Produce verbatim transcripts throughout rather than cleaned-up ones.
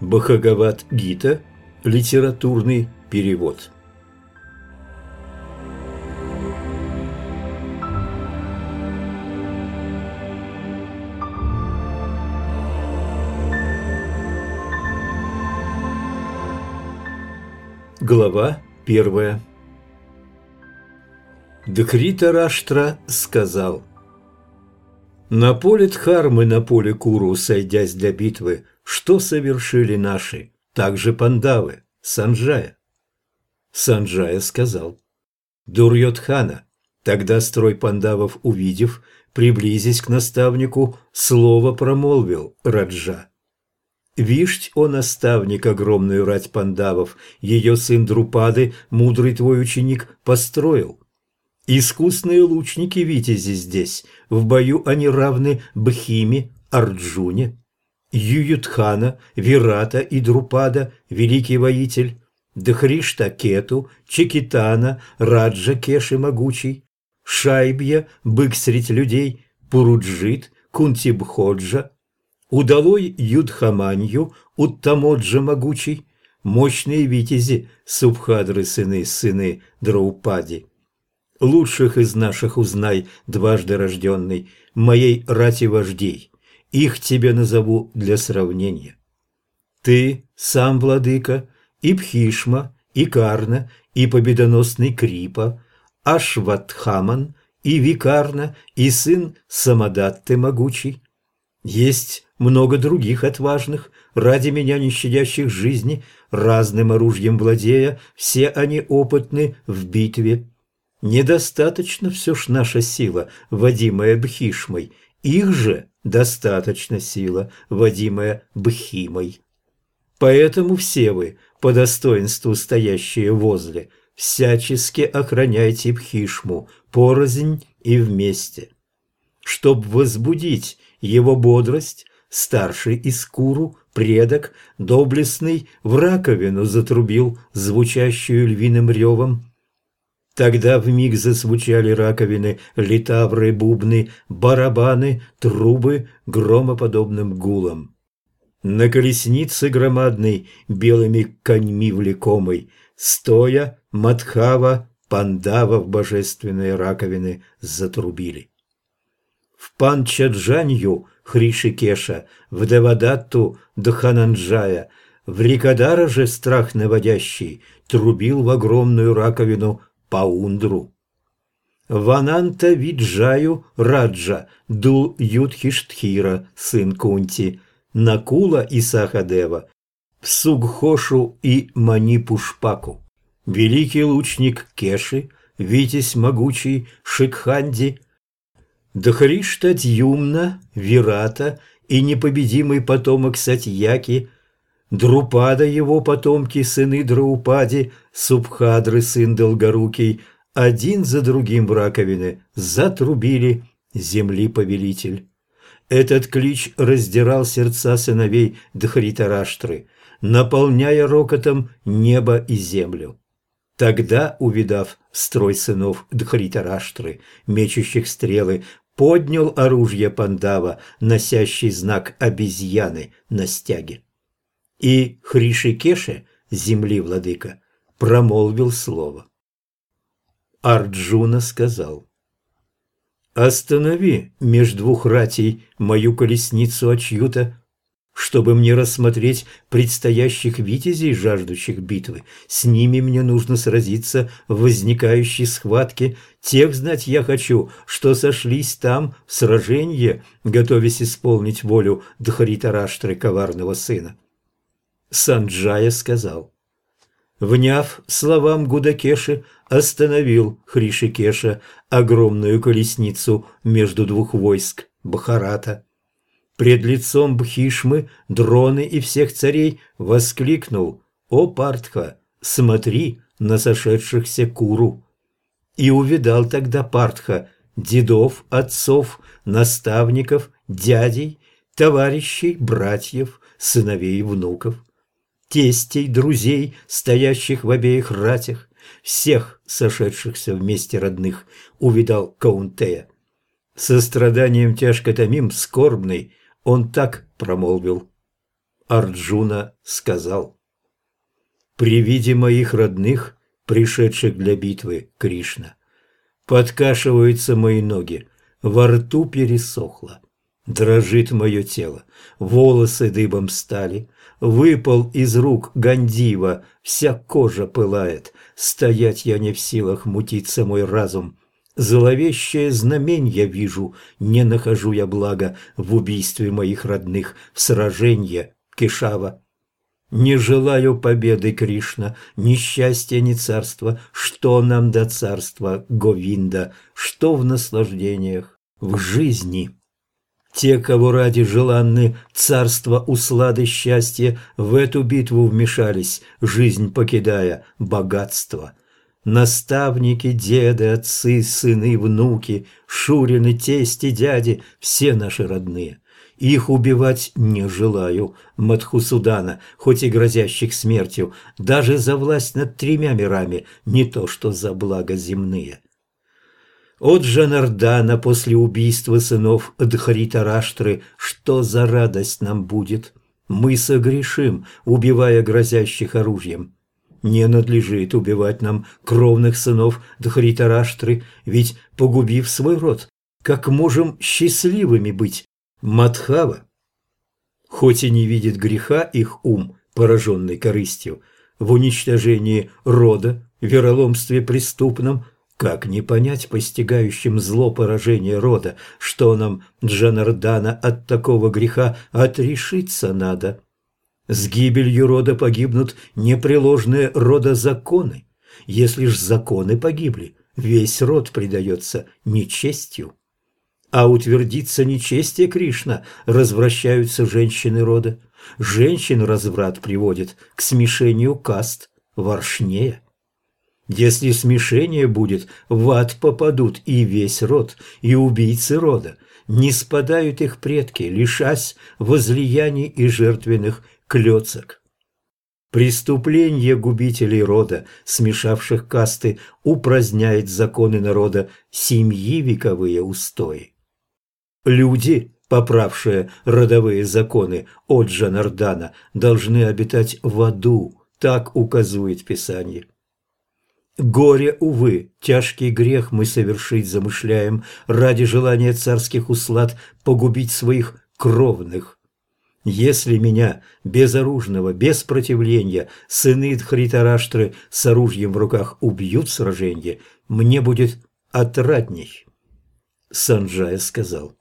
Бхагавад-гита. Литературный перевод. Глава первая. Дхритараштра сказал: «На поле Дхармы, на поле Куру, сойдясь для битвы, что совершили наши, также Пандавы, Санджая?» Санджая сказал: «Дурьодхана». Тогда строй пандавов, увидев, приблизясь к наставнику, слово промолвил Раджа: «Вишь, о наставник, огромную рать пандавов, ее сын Друпады, мудрый твой ученик, построил. Искусные лучники витязи здесь, в бою они равны Бхиме, Арджуне. Ююдхана, Вирата и Друпада, великий воитель, Дхришта Кету, Чекитана, Раджа Кеши могучий, Шайбья, бык средь людей, Пуруджит, Кунтибходжа, Удалой Юдхаманью, Уттамоджа могучий, мощные витязи, Субхадры сыны, сыны Драупади. Лучших из наших узнай, дважды рожденный, моей рати вождей, их тебе назову для сравнения. Ты, сам владыка, и Бхишма, и Карна, и победоносный Крипа, Ашватхаман, и Викарна, и сын Самадатты могучий. Есть много других отважных, ради меня не щадящих жизни, разным оружием владея, все они опытны в битве. Недостаточно все ж наша сила, водимая Бхишмой, их же достаточно сила, водимая Бхимой. Поэтому все вы, по достоинству стоящие возле, всячески охраняйте Бхишму, порознь и вместе. Чтоб возбудить его бодрость, старший из Куру, предок, доблестный, в раковину затрубил, звучащую львиным ревом. Тогда вмиг зазвучали раковины, литавры, бубны, барабаны, трубы громоподобным гулом. На колеснице громадной, белыми коньми влекомой, стоя, Мадхава, Пандава в божественные раковины затрубили. В Панчаджанью Хришикеша, в Девадатту Дхананджая, в Рикадара же страх наводящий трубил в огромную раковину Паундру. В Ананта Виджаю Раджа дул Юдхиштхира, сын Кунти, Накула и Сахадева, в Сугхошу и Манипушпаку. Великий лучник Кеши, витязь могучий Шикханди, Дхришта Дьюмна, Вирата и непобедимый потомок Сатьяки, Друпада его потомки, сыны Драупади, Субхадры, сын Долгорукий, один за другим в раковины затрубили земли повелитель. Этот клич раздирал сердца сыновей Дхритараштры, наполняя рокотом небо и землю. Тогда, увидав строй сынов Дхритараштры, мечущих стрелы, поднял оружие Пандава, носящий знак обезьяны на стяге. И Хришикеше, земли владыка, промолвил слово. Арджуна сказал: «Останови меж двух ратей мою колесницу Ачьюта, чтобы мне рассмотреть предстоящих витязей, жаждущих битвы. С ними мне нужно сразиться в возникающей схватке. Тех знать я хочу, что сошлись там в сраженье, готовясь исполнить волю Дхритараштры, коварного сына». Санджая сказал: вняв словам Гудакеши, остановил Хришикеша огромную колесницу между двух войск Бхарата. Пред лицом Бхишмы, Дроны и всех царей воскликнул: «О, Партха, смотри на сошедшихся Куру!» И увидал тогда Партха дедов, отцов, наставников, дядей, товарищей, братьев, сыновей и внуков, тестей, друзей, стоящих в обеих ратях, всех сошедшихся вместе родных, увидал Каунтея. Со страданием тяжко томим, скорбный, он так промолвил: Арджуна сказал: «При виде моих родных, пришедших для битвы, Кришна, подкашиваются мои ноги, во рту пересохло, дрожит мое тело, волосы дыбом стали, выпал из рук Гандива, вся кожа пылает, стоять я не в силах, мутится мой разум. Зловещее знамень я вижу, не нахожу я блага в убийстве моих родных, в сраженье, Кешава. Не желаю победы, Кришна, ни счастья, ни царства. Что нам до царства, Говинда, что в наслаждениях, в жизни? Те, кого ради желанны царства, услады, счастья, в эту битву вмешались, жизнь покидая, богатство. Наставники, деды, отцы, сыны, внуки, шурины, тести, дяди, все наши родные. Их убивать не желаю, Мадхусудана, хоть и грозящих смертью, даже за власть над тремя мирами, не то что за благо земные. От Джанардана после убийства сынов Дхритараштры, что за радость нам будет? Мы согрешим, убивая грозящих оружием. Не надлежит убивать нам кровных сынов Дхритараштры, ведь, погубив свой род, как можем счастливыми быть? Мадхава, хоть и не видит греха их ум, пораженный корыстью, в уничтожении рода, вероломстве преступном, как не понять постигающим зло поражения рода, что нам, Джанардана, от такого греха отрешиться надо? С гибелью рода погибнут непреложные родозаконы. Если ж законы погибли, весь род предается нечестью. А утвердится нечестие, Кришна, развращаются женщины рода. Женщин разврат приводит к смешению каст, воршнее. Если смешение будет, в ад попадут и весь род, и убийцы рода. Не спадают их предки, лишась возлияний и жертвенных клёцок. Преступление губителей рода, смешавших касты, упраздняет законы народа, семьи вековые устои. Люди, поправшие родовые законы от Джанардана, должны обитать в аду, так указует Писание. Горе, увы, тяжкий грех мы совершить замышляем ради желания царских услад погубить своих кровных. Если меня, безоружного, без противления, сыны Дхритараштры с оружием в руках убьют в сраженье, мне будет отрадней. Санджая сказал.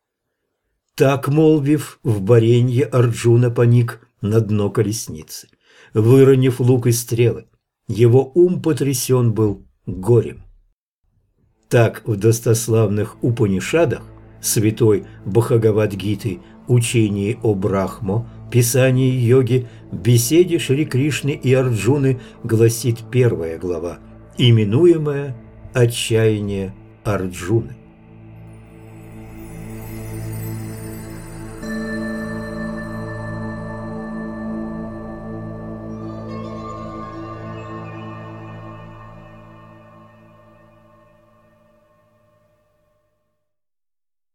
Так, молвив, в баренье Арджуна поник на дно колесницы, выронив лук и стрелы. Его ум потрясен был горем. Так в достославных Упанишадах святой Бхагавад-гиты, учении о Брахмо, писании йоги, беседе Шри Кришны и Арджуны гласит первая глава, именуемая «Отчаяние Арджуны».